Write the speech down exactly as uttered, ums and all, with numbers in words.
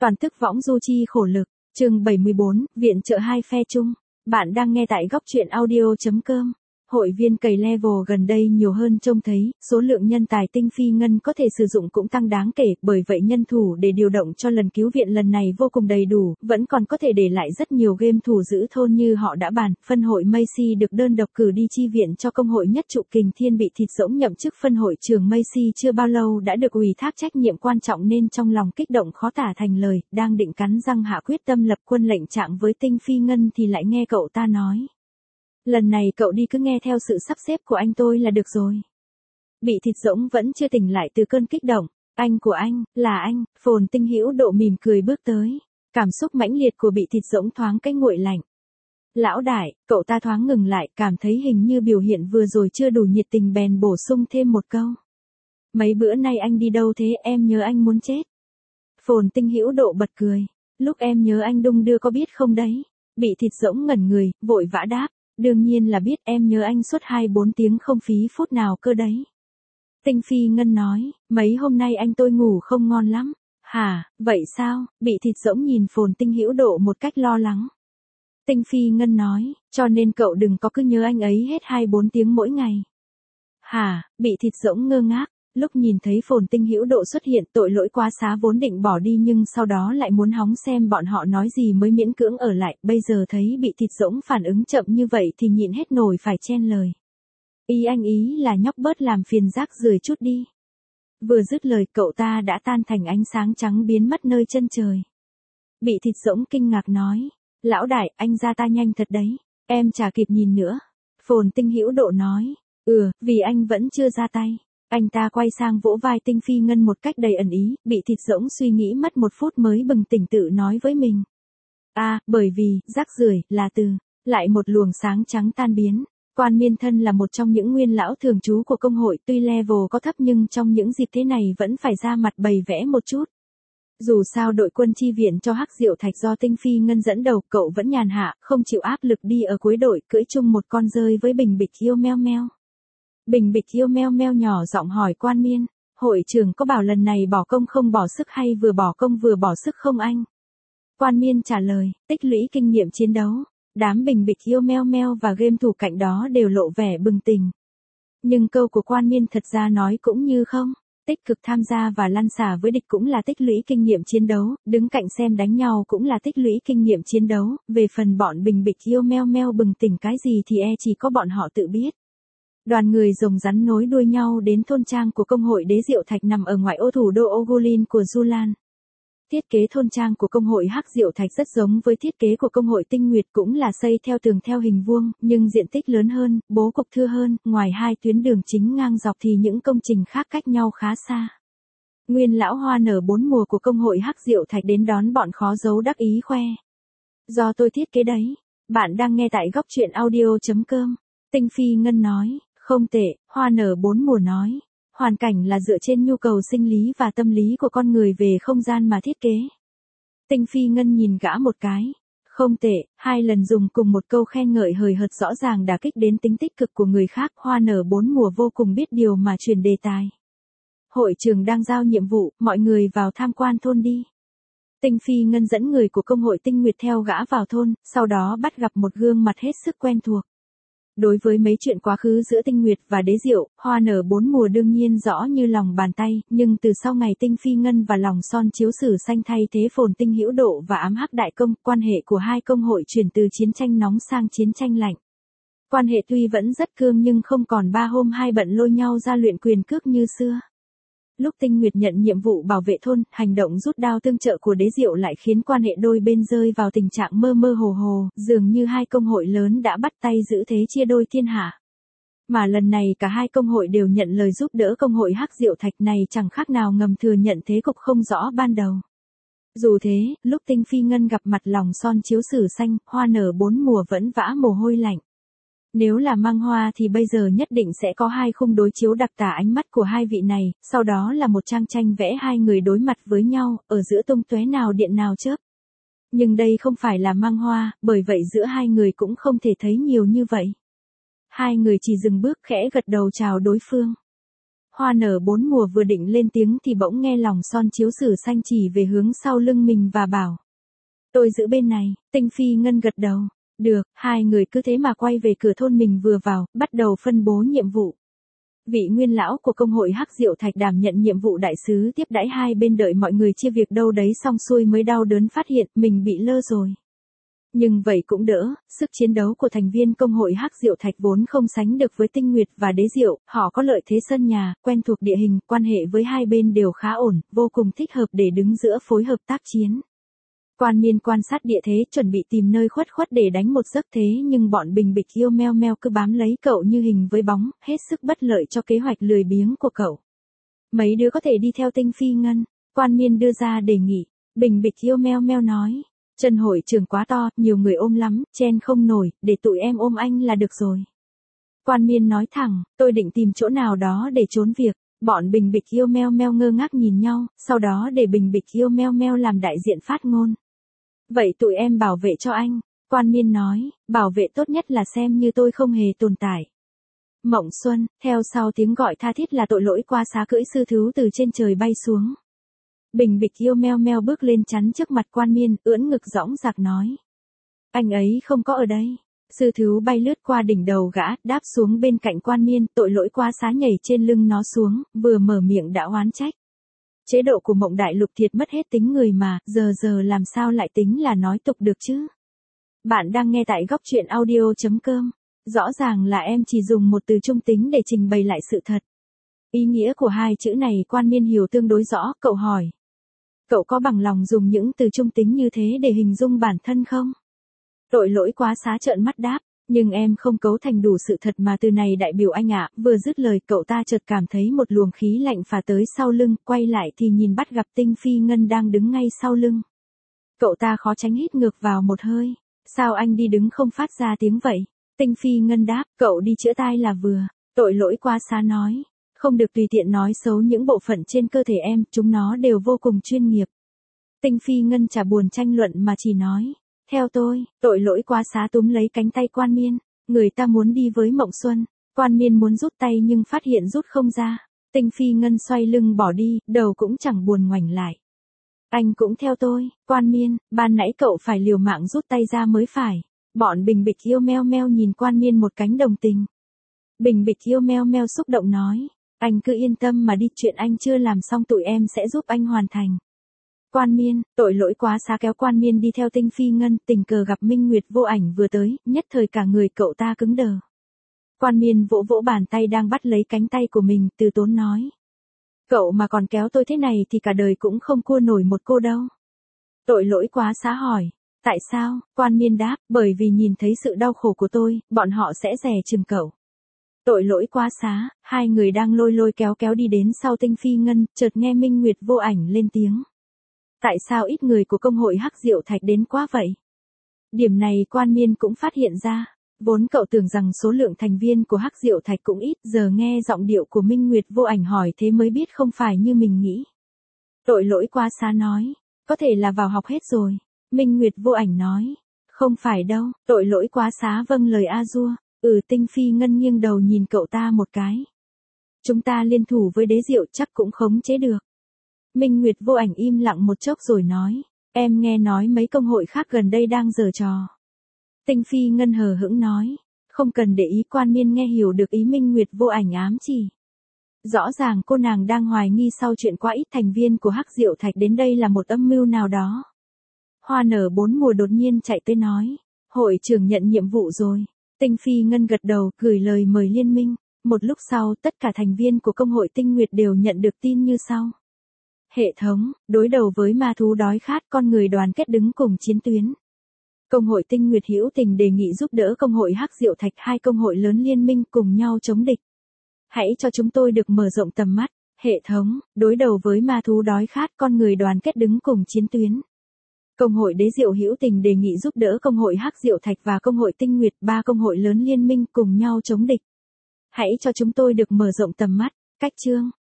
Toàn thức võng du chi khổ lực, chương bảy mươi bốn, viện trợ hai phe chung. Bạn đang nghe tại góc truyện audio chấm com. Hội viên cày level gần đây nhiều hơn trông thấy, số lượng nhân tài tinh phi ngân có thể sử dụng cũng tăng đáng kể, bởi vậy nhân thủ để điều động cho lần cứu viện lần này vô cùng đầy đủ, vẫn còn có thể để lại rất nhiều game thủ giữ thôn như họ đã bàn. Phân hội Macy được đơn độc cử đi chi viện cho công hội nhất trụ Kình Thiên bị thịt rỗng nhậm chức phân hội trưởng Macy chưa bao lâu đã được ủy thác trách nhiệm quan trọng nên trong lòng kích động khó tả thành lời, đang định cắn răng hạ quyết tâm lập quân lệnh trạng với tinh phi ngân thì lại nghe cậu ta nói. Lần này cậu đi cứ nghe theo sự sắp xếp của anh tôi là được rồi. Bị thịt rỗng vẫn chưa tỉnh lại từ cơn kích động. Anh của anh, là anh, Phồn Tinh Hữu Độ mỉm cười bước tới. Cảm xúc mãnh liệt của bị thịt rỗng thoáng cái nguội lạnh. Lão đại, cậu ta thoáng ngừng lại, cảm thấy hình như biểu hiện vừa rồi chưa đủ nhiệt tình bèn bổ sung thêm một câu. Mấy bữa nay anh đi đâu thế, em nhớ anh muốn chết. Phồn Tinh Hữu Độ bật cười. Lúc em nhớ anh đung đưa có biết không đấy. Bị thịt rỗng ngẩn người, vội vã đáp. Đương nhiên là biết, em nhớ anh suốt hai bốn tiếng không phí phút nào cơ đấy. Tinh phi ngân nói, mấy hôm nay anh tôi ngủ không ngon lắm. Hả, vậy sao? Bị thịt rỗng nhìn Phồn Tinh Hữu Độ một cách lo lắng. Tinh phi ngân nói, cho nên cậu đừng có cứ nhớ anh ấy hết hai bốn tiếng mỗi ngày. Hả, bị thịt rỗng ngơ ngác. Lúc nhìn thấy Phồn Tinh Hữu Độ xuất hiện, tội lỗi quá xá vốn định bỏ đi nhưng sau đó lại muốn hóng xem bọn họ nói gì mới miễn cưỡng ở lại, bây giờ thấy bị thịt rỗng phản ứng chậm như vậy thì nhịn hết nổi phải chen lời. Ý anh ý là nhóc bớt làm phiền rác rưởi chút đi. Vừa dứt lời cậu ta đã tan thành ánh sáng trắng biến mất nơi chân trời. Bị thịt rỗng kinh ngạc nói, lão đại, anh ra ta nhanh thật đấy, em chả kịp nhìn nữa. Phồn Tinh Hữu Độ nói, ừ, vì anh vẫn chưa ra tay. Anh ta quay sang vỗ vai tinh phi ngân một cách đầy ẩn ý, bị thịt rỗng suy nghĩ mất một phút mới bừng tỉnh tự nói với mình. À, bởi vì, rác rưởi là từ, lại một luồng sáng trắng tan biến. Quan Miên Thân là một trong những nguyên lão thường trú của công hội, tuy level có thấp nhưng trong những dịp thế này vẫn phải ra mặt bày vẽ một chút. Dù sao đội quân chi viện cho Hắc Diệu Thạch do tinh phi ngân dẫn đầu, cậu vẫn nhàn hạ, không chịu áp lực đi ở cuối đội, cưỡi chung một con dơi với Bình Bịch yêu meo meo. Bình Bịch yêu meo meo nhỏ giọng hỏi Quan Miên, hội trưởng có bảo lần này bỏ công không bỏ sức hay vừa bỏ công vừa bỏ sức không anh? Quan Miên trả lời, tích lũy kinh nghiệm chiến đấu. Đám Bình Bịch yêu meo meo và game thủ cạnh đó đều lộ vẻ bừng tỉnh. Nhưng câu của Quan Miên thật ra nói cũng như không. Tích cực tham gia và lăn xả với địch cũng là tích lũy kinh nghiệm chiến đấu, đứng cạnh xem đánh nhau cũng là tích lũy kinh nghiệm chiến đấu, về phần bọn Bình Bịch yêu meo meo bừng tỉnh cái gì thì e chỉ có bọn họ tự biết. Đoàn người rồng rắn nối đuôi nhau đến thôn trang của công hội Đế Diệu Thạch nằm ở ngoại ô thủ đô Ogulin của Julan. Thiết kế thôn trang của công hội Hắc Diệu Thạch rất giống với thiết kế của công hội Tinh Nguyệt, cũng là xây theo tường theo hình vuông, nhưng diện tích lớn hơn, bố cục thưa hơn, ngoài hai tuyến đường chính ngang dọc thì những công trình khác cách nhau khá xa. Nguyên lão hoa nở bốn mùa của công hội Hắc Diệu Thạch đến đón bọn khó giấu đắc ý khoe. Do tôi thiết kế đấy. Bạn đang nghe tại góc truyện audio chấm com. Tinh phi ngân nói, không tệ, hoa nở bốn mùa nói. Hoàn cảnh là dựa trên nhu cầu sinh lý và tâm lý của con người về không gian mà thiết kế. Tinh phi ngân nhìn gã một cái. Không tệ, hai lần dùng cùng một câu khen ngợi hời hợt rõ ràng đả kích đến tính tích cực của người khác. Hoa nở bốn mùa vô cùng biết điều mà chuyển đề tài. Hội trưởng đang giao nhiệm vụ, mọi người vào tham quan thôn đi. Tinh phi ngân dẫn người của công hội Tinh Nguyệt theo gã vào thôn, sau đó bắt gặp một gương mặt hết sức quen thuộc. Đối với mấy chuyện quá khứ giữa Tinh Nguyệt và Đế Diệu, hoa nở bốn mùa đương nhiên rõ như lòng bàn tay, nhưng từ sau ngày Tinh Phi Ngân và lòng son chiếu sử xanh thay thế Phồn Tinh Hữu Độ và ám hắc đại công, quan hệ của hai công hội chuyển từ chiến tranh nóng sang chiến tranh lạnh. Quan hệ tuy vẫn rất cương nhưng không còn ba hôm hai bận lôi nhau ra luyện quyền cước như xưa. Lúc Tinh Nguyệt nhận nhiệm vụ bảo vệ thôn, hành động rút đao tương trợ của Đế Diệu lại khiến quan hệ đôi bên rơi vào tình trạng mơ mơ hồ hồ, dường như hai công hội lớn đã bắt tay giữ thế chia đôi thiên hạ. Mà lần này cả hai công hội đều nhận lời giúp đỡ công hội Hắc Diệu Thạch này, chẳng khác nào ngầm thừa nhận thế cục không rõ ban đầu. Dù thế, lúc Tinh Phi Ngân gặp mặt lòng son chiếu sử xanh, hoa nở bốn mùa vẫn vã mồ hôi lạnh. Nếu là mang hoa thì bây giờ nhất định sẽ có hai khung đối chiếu đặc tả ánh mắt của hai vị này, sau đó là một trang tranh vẽ hai người đối mặt với nhau, ở giữa tung tóe nào điện nào chớp. Nhưng đây không phải là mang hoa, bởi vậy giữa hai người cũng không thể thấy nhiều như vậy. Hai người chỉ dừng bước khẽ gật đầu chào đối phương. Hoa nở bốn mùa vừa định lên tiếng thì bỗng nghe lòng son chiếu sử xanh chỉ về hướng sau lưng mình và bảo. Tôi giữ bên này, Tinh Phi Ngân gật đầu. Được, hai người cứ thế mà quay về cửa thôn mình vừa vào, bắt đầu phân bố nhiệm vụ. Vị nguyên lão của công hội Hắc Diệu Thạch đảm nhận nhiệm vụ đại sứ tiếp đãi hai bên đợi mọi người chia việc đâu đấy xong xuôi mới đau đớn phát hiện mình bị lơ rồi. Nhưng vậy cũng đỡ, sức chiến đấu của thành viên công hội Hắc Diệu Thạch vốn không sánh được với Tinh Nguyệt và Đế Diệu, họ có lợi thế sân nhà, quen thuộc địa hình, quan hệ với hai bên đều khá ổn, vô cùng thích hợp để đứng giữa phối hợp tác chiến. Quan Miên quan sát địa thế chuẩn bị tìm nơi khuất khuất để đánh một giấc thế nhưng bọn bình bịch yêu meo meo cứ bám lấy cậu như hình với bóng, hết sức bất lợi cho kế hoạch lười biếng của cậu. Mấy đứa có thể đi theo Tinh Phi Ngân, Quan Miên đưa ra đề nghị, bình bịch yêu meo meo nói. Chân hội trường quá to, nhiều người ôm lắm, chen không nổi, để tụi em ôm anh là được rồi. Quan Miên nói thẳng, tôi định tìm chỗ nào đó để trốn việc. Bọn bình bịch yêu meo meo ngơ ngác nhìn nhau, sau đó để bình bịch yêu meo meo làm đại diện phát ngôn. Vậy tụi em bảo vệ cho anh, Quan Miên nói, bảo vệ tốt nhất là xem như tôi không hề tồn tại. Mộng Xuân, theo sau tiếng gọi tha thiết là tội lỗi qua xá cưỡi sư thú từ trên trời bay xuống. Bình bịch yêu meo meo bước lên chắn trước mặt Quan Miên, ưỡn ngực dõng dạc nói. Anh ấy không có ở đây. Sư thú bay lướt qua đỉnh đầu gã, đáp xuống bên cạnh Quan Miên, tội lỗi quá xá nhảy trên lưng nó xuống, vừa mở miệng đã oán trách. Chế độ của Mộng Đại Lục thiệt mất hết tính người mà, giờ giờ làm sao lại tính là nói tục được chứ? Bạn đang nghe tại góc truyện audio chấm com. Rõ ràng là em chỉ dùng một từ trung tính để trình bày lại sự thật. Ý nghĩa của hai chữ này Quan Miên hiểu tương đối rõ, cậu hỏi. Cậu có bằng lòng dùng những từ trung tính như thế để hình dung bản thân không? Tội lỗi quá xá trợn mắt đáp, nhưng em không cấu thành đủ sự thật mà từ này đại biểu anh ạ. Vừa dứt lời cậu ta chợt cảm thấy một luồng khí lạnh phả tới sau lưng, quay lại thì nhìn bắt gặp Tinh Phi Ngân đang đứng ngay sau lưng. Cậu ta khó tránh hít ngược vào một hơi. Sao anh đi đứng không phát ra tiếng vậy? Tinh Phi Ngân đáp, cậu đi chữa tai là vừa. Tội lỗi quá xá nói, không được tùy tiện nói xấu những bộ phận trên cơ thể em, chúng nó đều vô cùng chuyên nghiệp. Tinh Phi Ngân chả buồn tranh luận mà chỉ nói. Theo tôi, tội lỗi quá xá túm lấy cánh tay Quan Miên, người ta muốn đi với Mộng Xuân. Quan Miên muốn rút tay nhưng phát hiện rút không ra. Tinh Phi Ngân xoay lưng bỏ đi, đầu cũng chẳng buồn ngoảnh lại. Anh cũng theo tôi, Quan Miên, ban nãy cậu phải liều mạng rút tay ra mới phải. Bọn bình bịch yêu meo meo nhìn Quan Miên một cánh đồng tình. Bình bịch yêu meo meo xúc động nói, anh cứ yên tâm mà đi, chuyện anh chưa làm xong tụi em sẽ giúp anh hoàn thành. Quan Miên, tội lỗi quá xá kéo Quan Miên đi theo Tinh Phi Ngân, tình cờ gặp Minh Nguyệt Vô Ảnh vừa tới, nhất thời cả người cậu ta cứng đờ. Quan Miên vỗ vỗ bàn tay đang bắt lấy cánh tay của mình, từ tốn nói. Cậu mà còn kéo tôi thế này thì cả đời cũng không cua nổi một cô đâu. Tội lỗi quá xá hỏi, tại sao? Quan Miên đáp, bởi vì nhìn thấy sự đau khổ của tôi, bọn họ sẽ dè chừng cậu. Tội lỗi quá xá, hai người đang lôi lôi kéo kéo đi đến sau Tinh Phi Ngân, chợt nghe Minh Nguyệt Vô Ảnh lên tiếng. Tại sao ít người của công hội Hắc Diệu Thạch đến quá vậy? Điểm này Quan Miên cũng phát hiện ra. Vốn cậu tưởng rằng số lượng thành viên của Hắc Diệu Thạch cũng ít, giờ nghe giọng điệu của Minh Nguyệt Vô Ảnh hỏi thế mới biết không phải như mình nghĩ. Tội lỗi quá xá nói, có thể là vào học hết rồi. Minh Nguyệt Vô Ảnh nói, không phải đâu. Tội lỗi quá xá vâng lời a dua. Ừ. Tinh Phi Ngân nghiêng đầu nhìn cậu ta một cái. Chúng ta liên thủ với Đế Diệu chắc cũng khống chế được. Minh Nguyệt Vô Ảnh im lặng một chốc rồi nói, em nghe nói mấy công hội khác gần đây đang giở trò. Tinh Phi Ngân hờ hững nói, không cần để ý. Quan Miên nghe hiểu được ý Minh Nguyệt Vô Ảnh ám chỉ. Rõ ràng cô nàng đang hoài nghi sau chuyện quá ít thành viên của Hắc Diệu Thạch đến đây là một âm mưu nào đó. Hoa nở bốn mùa đột nhiên chạy tới nói, hội trưởng nhận nhiệm vụ rồi. Tinh Phi Ngân gật đầu, gửi lời mời liên minh. Một lúc sau, tất cả thành viên của công hội Tinh Nguyệt đều nhận được tin như sau. Hệ thống, đối đầu với ma thú đói khát, con người đoàn kết đứng cùng chiến tuyến. Công hội Tinh Nguyệt hữu tình đề nghị giúp đỡ công hội Hắc Diệu Thạch, hai công hội lớn liên minh cùng nhau chống địch. Hãy cho chúng tôi được mở rộng tầm mắt. Hệ thống, đối đầu với ma thú đói khát, con người đoàn kết đứng cùng chiến tuyến. Công hội Đế Diệu hữu tình đề nghị giúp đỡ công hội Hắc Diệu Thạch và công hội Tinh Nguyệt, ba công hội lớn liên minh cùng nhau chống địch. Hãy cho chúng tôi được mở rộng tầm mắt. Cách chương